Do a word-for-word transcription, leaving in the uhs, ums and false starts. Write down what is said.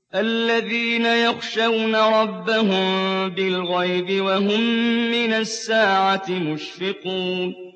الَّذِينَ يَخْشَوْنَ رَبَّهُم بِالْغَيْبِ وَهُم مِّنَ السَّاعَةِ مُشْفِقُونَ